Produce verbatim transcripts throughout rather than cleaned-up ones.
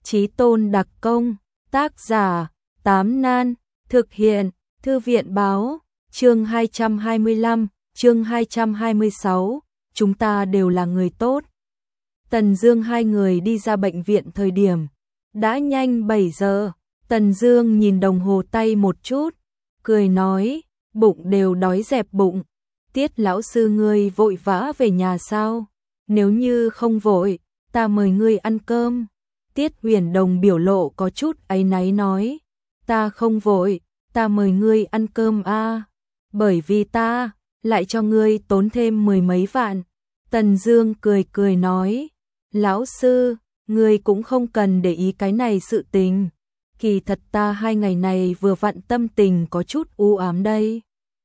Chí tôn đặc công, tác giả, Tám Nan, thực hiện, Thư viện báo, chương hai trăm hai mươi lăm, chương hai trăm hai mươi sáu, chúng ta đều là người tốt. Tần Dương hai người đi ra bệnh viện thời điểm, đã nhanh bảy giờ, Tần Dương nhìn đồng hồ tay một chút, cười nói, bụng đều đói dẹp bụng, Tiết lão sư ngươi vội vã về nhà sao? Nếu như không vội, ta mời ngươi ăn cơm. Tiết Huyền Đồng biểu lộ có chút áy náy nói, ta không vội, ta mời ngươi ăn cơm a, bởi vì ta lại cho ngươi tốn thêm mười mấy vạn. Tần Dương cười cười nói, lão sư, ngươi cũng không cần để ý cái này sự tình. Kỳ thật ta hai ngày này vừa vặn tâm tình có chút u ám đây.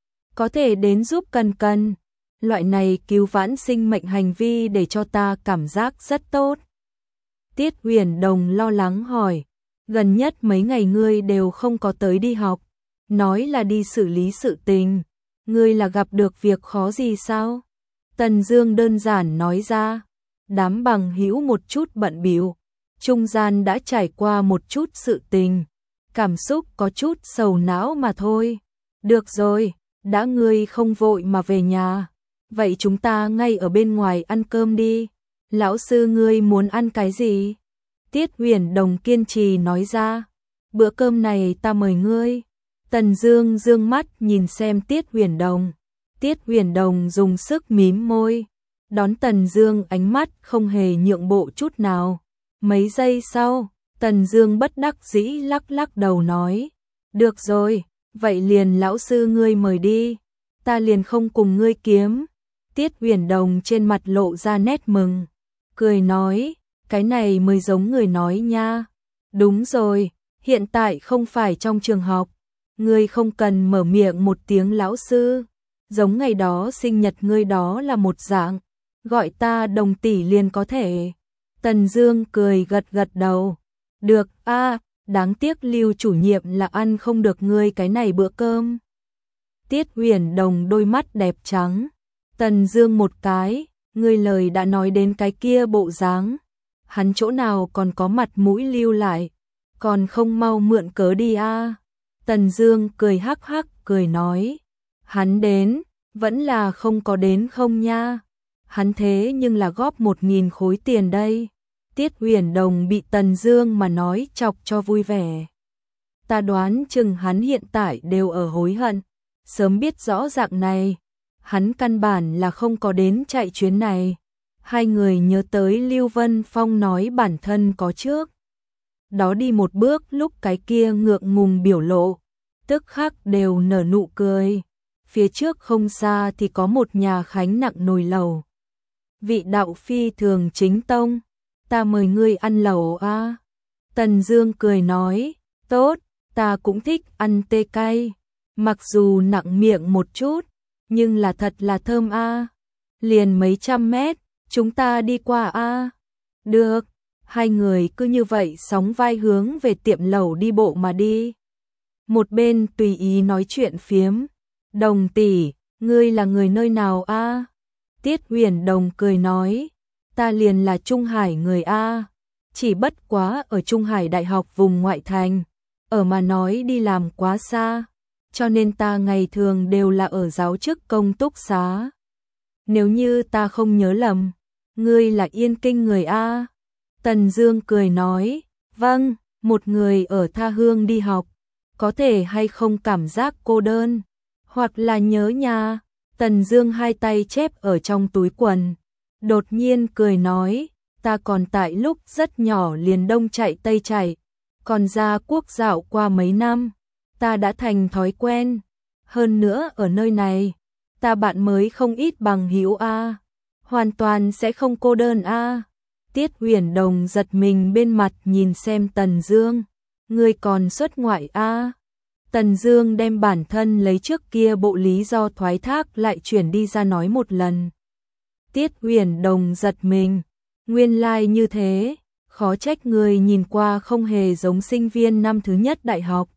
Có thể đến giúp Cần Cần, loại này cứu vãn sinh mệnh hành vi để cho ta cảm giác rất tốt. Tiết Huyền Đồng lo lắng hỏi, gần nhất mấy ngày ngươi đều không có tới đi học, nói là đi xử lý sự tình, ngươi là gặp được việc khó gì sao? Tần Dương đơn giản nói ra, đám bằng hữu một chút bận bịu, trung gian đã trải qua một chút sự tình, cảm xúc có chút sầu não mà thôi. Được rồi, đã ngươi không vội mà về nhà, vậy chúng ta ngay ở bên ngoài ăn cơm đi. Lão sư ngươi muốn ăn cái gì? Tiết Huyền Đồng kiên trì nói ra, bữa cơm này ta mời ngươi. Tần Dương dương mắt nhìn xem Tiết Huyền Đồng. Tiết Huyền Đồng dùng sức mím môi, đón Tần Dương ánh mắt không hề nhượng bộ chút nào. Mấy giây sau, Tần Dương bất đắc dĩ lắc lắc đầu nói, được rồi, vậy liền lão sư ngươi mời đi, ta liền không cùng ngươi kiếm. Tiết Huyền Đồng trên mặt lộ ra nét mừng, cười nói, cái này mới giống người nói nha. Đúng rồi, hiện tại không phải trong trường học, ngươi không cần mở miệng một tiếng lão sư, giống ngày đó sinh nhật ngươi đó là một dạng, gọi ta Đồng tỷ liền có thể. Tần Dương cười gật gật đầu, được a, à, đáng tiếc Lưu chủ nhiệm là ăn không được ngươi cái này bữa cơm. Tiết Huyền Đồng đôi mắt đẹp trắng, Tần Dương một cái, ngươi lời đã nói đến cái kia bộ dáng, hắn chỗ nào còn có mặt mũi lưu lại, còn không mau mượn cớ đi a. À. Tần Dương cười hắc hắc cười nói, hắn đến, vẫn là không có đến không nha, hắn thế nhưng là góp một nghìn khối tiền đây. Tiết Huyền Đồng bị Tần Dương mà nói chọc cho vui vẻ. Ta đoán chừng hắn hiện tại đều ở hối hận, sớm biết rõ dạng này, hắn căn bản là không có đến chạy chuyến này. Hai người nhớ tới Lưu Vân Phong nói bản thân có trước đó đi một bước lúc cái kia ngượng ngùng biểu lộ, tức khắc đều nở nụ cười. Phía trước không xa thì có một nhà khánh nặng nồi lẩu. Vị đạo phi thường chính tông, ta mời ngươi ăn lẩu a. À. Tần Dương cười nói, tốt, ta cũng thích ăn tê cay, mặc dù nặng miệng một chút, nhưng là thật là thơm a. À. Liền mấy trăm mét, chúng ta đi qua a. À. Được, hai người cứ như vậy sóng vai hướng về tiệm lẩu đi bộ mà đi. Một bên tùy ý nói chuyện phiếm, Đồng tỷ, ngươi là người nơi nào a? À? Tiết Huyền Đồng cười nói, ta liền là Trung Hải người a, à. Chỉ bất quá ở Trung Hải Đại học vùng ngoại thành, ở mà nói đi làm quá xa, cho nên ta ngày thường đều là ở giáo chức công túc xá. Nếu như ta không nhớ lầm, ngươi là Yên Kinh người a. À? Tần Dương cười nói, vâng, một người ở tha hương đi học, có thể hay không cảm giác cô đơn, hoặc là nhớ nhà. Tần Dương hai tay chép ở trong túi quần, đột nhiên cười nói, ta còn tại lúc rất nhỏ liền đông chạy tây chạy, còn ra quốc dạo qua mấy năm, ta đã thành thói quen, hơn nữa ở nơi này, ta bạn mới không ít bằng hữu a, hoàn toàn sẽ không cô đơn a. Tiết Huyền Đồng giật mình bên mặt nhìn xem Tần Dương, ngươi còn xuất ngoại a? Tần Dương đem bản thân lấy trước kia bộ lý do thoái thác lại chuyển đi ra nói một lần. Tiết Huyền Đồng giật mình, nguyên lai like như thế, khó trách người nhìn qua không hề giống sinh viên năm thứ nhất đại học.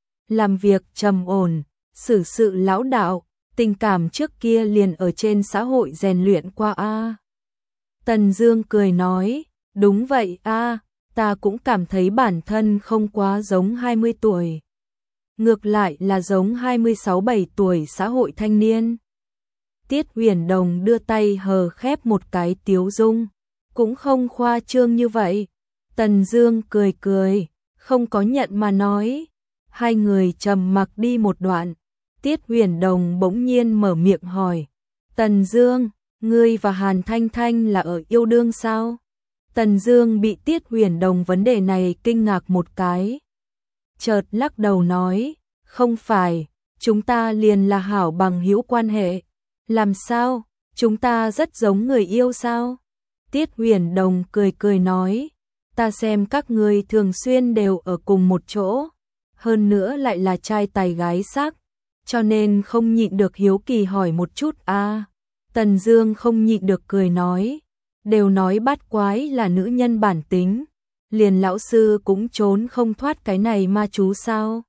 Làm việc trầm ổn, xử sự lão đạo, tình cảm trước kia liền ở trên xã hội rèn luyện qua a. Tần Dương cười nói, đúng vậy a, ta cũng cảm thấy bản thân không quá giống hai mươi tuổi. Ngược lại là giống hai mươi sáu bảy tuổi xã hội thanh niên. Tiết Huyền Đồng đưa tay hờ khép một cái tiếu dung, cũng không khoa trương như vậy. Tần Dương cười cười, không có nhận mà nói. Hai người trầm mặc đi một đoạn, Tiết Huyền Đồng bỗng nhiên mở miệng hỏi, Tần Dương, ngươi và Hàn Thanh Thanh là ở yêu đương sao? Tần Dương bị Tiết Huyền Đồng vấn đề này kinh ngạc một cái. Chợt lắc đầu nói, không phải, chúng ta liền là hảo bằng hữu quan hệ. Làm sao, chúng ta rất giống người yêu sao? Tiết Huyền Đồng cười cười nói, ta xem các ngươi thường xuyên đều ở cùng một chỗ, hơn nữa lại là trai tài gái sắc, cho nên không nhịn được hiếu kỳ hỏi một chút a. À, Tần Dương không nhịn được cười nói, đều nói bát quái là nữ nhân bản tính, liền lão sư cũng trốn không thoát cái này ma chú sao?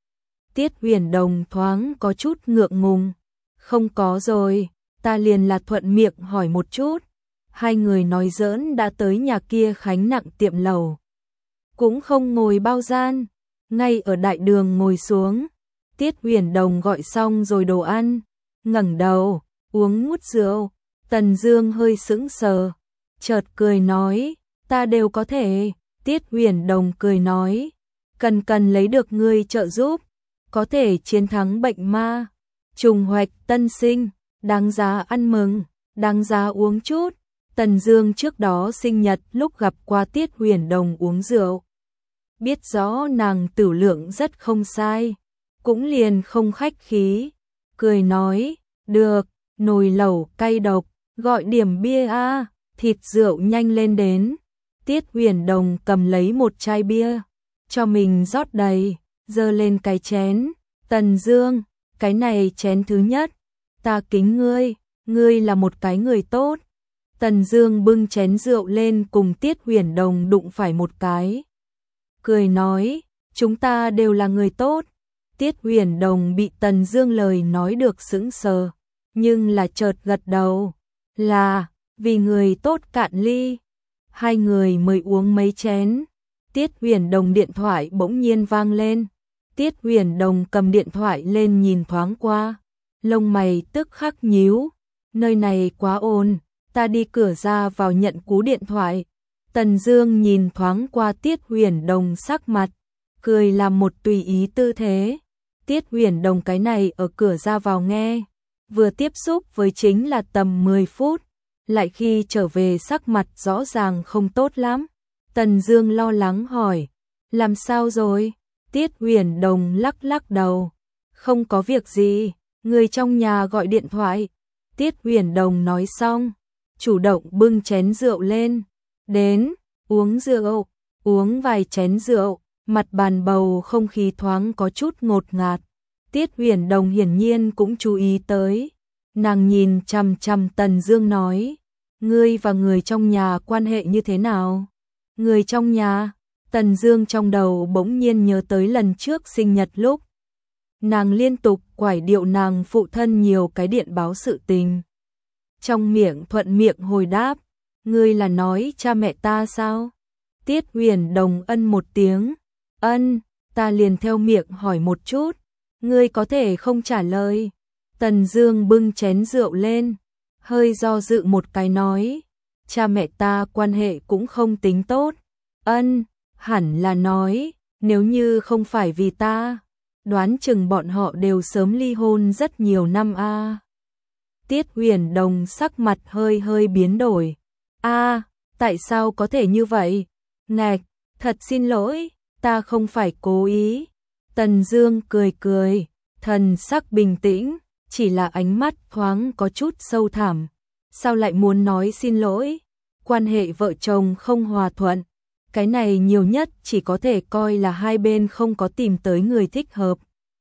Tiết Huyền Đồng thoáng có chút ngượng ngùng, không có rồi, ta liền là thuận miệng hỏi một chút. Hai người nói giỡn đã tới nhà kia khánh nặng tiệm lầu, cũng không ngồi bao gian, ngay ở đại đường ngồi xuống. Tiết Huyền Đồng gọi xong rồi đồ ăn, ngẩng đầu uống ngút rượu. Tần Dương hơi sững sờ, chợt cười nói, ta đều có thể. Tiết Huyền Đồng cười nói, cần cần lấy được ngươi trợ giúp, có thể chiến thắng bệnh ma, trùng hoạch tân sinh, đáng giá ăn mừng, đáng giá uống chút. Tần Dương trước đó sinh nhật lúc gặp qua Tiết Huyền Đồng uống rượu, biết rõ nàng tử lượng rất không sai, cũng liền không khách khí, cười nói, được, nồi lẩu cay độc, gọi điểm bia a, thịt rượu nhanh lên đến. Tiết Huyền Đồng cầm lấy một chai bia, cho mình rót đầy, giơ lên cái chén, Tần Dương, cái này chén thứ nhất, ta kính ngươi, ngươi là một cái người tốt. Tần Dương bưng chén rượu lên cùng Tiết Huyền Đồng đụng phải một cái, cười nói, chúng ta đều là người tốt. Tiết Huyền Đồng bị Tần Dương lời nói được sững sờ, nhưng là chợt gật đầu, là vì người tốt cạn ly. Hai người mới uống mấy chén, Tiết Huyền Đồng điện thoại bỗng nhiên vang lên. Tiết Huyền Đồng cầm điện thoại lên nhìn thoáng qua, lông mày tức khắc nhíu, nơi này quá ồn, ta đi cửa ra vào nhận cú điện thoại. Tần Dương nhìn thoáng qua Tiết Huyền Đồng sắc mặt, cười làm một tùy ý tư thế. Tiết Huyền Đồng cái này ở cửa ra vào nghe, vừa tiếp xúc với chính là tầm mười phút, lại khi trở về sắc mặt rõ ràng không tốt lắm. Tần Dương lo lắng hỏi, làm sao rồi? Tiết Huyền Đồng lắc lắc đầu, không có việc gì, người trong nhà gọi điện thoại. Tiết Huyền Đồng nói xong, chủ động bưng chén rượu lên, đến, uống rượu, uống vài chén rượu, mặt bàn bầu không khí thoáng có chút ngột ngạt. Tiết Huyền Đồng hiển nhiên cũng chú ý tới, nàng nhìn chằm chằm Tần Dương nói, ngươi và người trong nhà quan hệ như thế nào? Người trong nhà? Tần Dương trong đầu bỗng nhiên nhớ tới lần trước sinh nhật lúc nàng liên tục quải điệu nàng phụ thân nhiều cái điện báo sự tình. Trong miệng thuận miệng hồi đáp, ngươi là nói cha mẹ ta sao? Tiết Huyền Đồng ân một tiếng, ân, ta liền theo miệng hỏi một chút, ngươi có thể không trả lời. Tần Dương bưng chén rượu lên, hơi do dự một cái nói, cha mẹ ta quan hệ cũng không tính tốt. Ân, hẳn là nói, nếu như không phải vì ta, đoán chừng bọn họ đều sớm ly hôn rất nhiều năm a. À. Tiết Huyền Đồng sắc mặt hơi hơi biến đổi. A, à, tại sao có thể như vậy? Ngạch, thật xin lỗi, ta không phải cố ý. Tần Dương cười cười, thần sắc bình tĩnh, chỉ là ánh mắt thoáng có chút sâu thẳm. Sao lại muốn nói xin lỗi? Quan hệ vợ chồng không hòa thuận, cái này nhiều nhất chỉ có thể coi là hai bên không có tìm tới người thích hợp.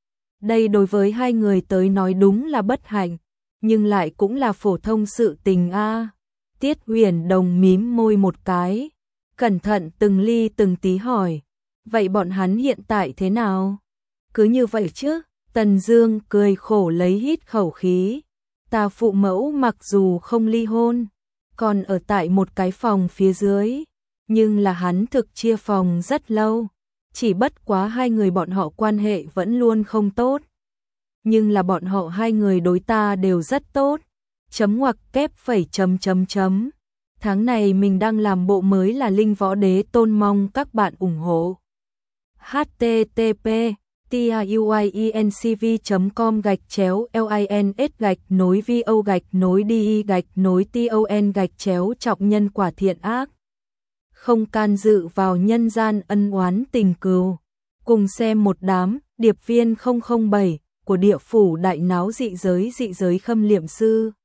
Đây đối với hai người tới nói đúng là bất hạnh, nhưng lại cũng là phổ thông sự tình a. À. Tiết Huyền Đồng mím môi một cái, cẩn thận từng ly từng tí hỏi, vậy bọn hắn hiện tại thế nào? Cứ như vậy chứ? Tần Dương cười khổ lấy hít khẩu khí, ta phụ mẫu mặc dù không ly hôn, còn ở tại một cái phòng phía dưới, Nhưng là hắn thực chia phòng rất lâu, chỉ bất quá hai người bọn họ quan hệ vẫn luôn không tốt. Nhưng là bọn họ hai người đối ta đều rất tốt. Chấm ngoặc kép phẩy chấm chấm chấm. Tháng này mình đang làm bộ mới là Linh Võ Đế Tôn, mong các bạn ủng hộ. h t t p tiuyencv chấm com gạch chéo lins gạch nối vo gạch nối đi gạch nối ton gạch chéo trọng nhân quả thiện ác. Không can dự vào nhân gian ân oán tình cừu. Cùng xem một đám điệp viên không không bảy của địa phủ đại náo dị giới dị giới Khâm Liệm Sư.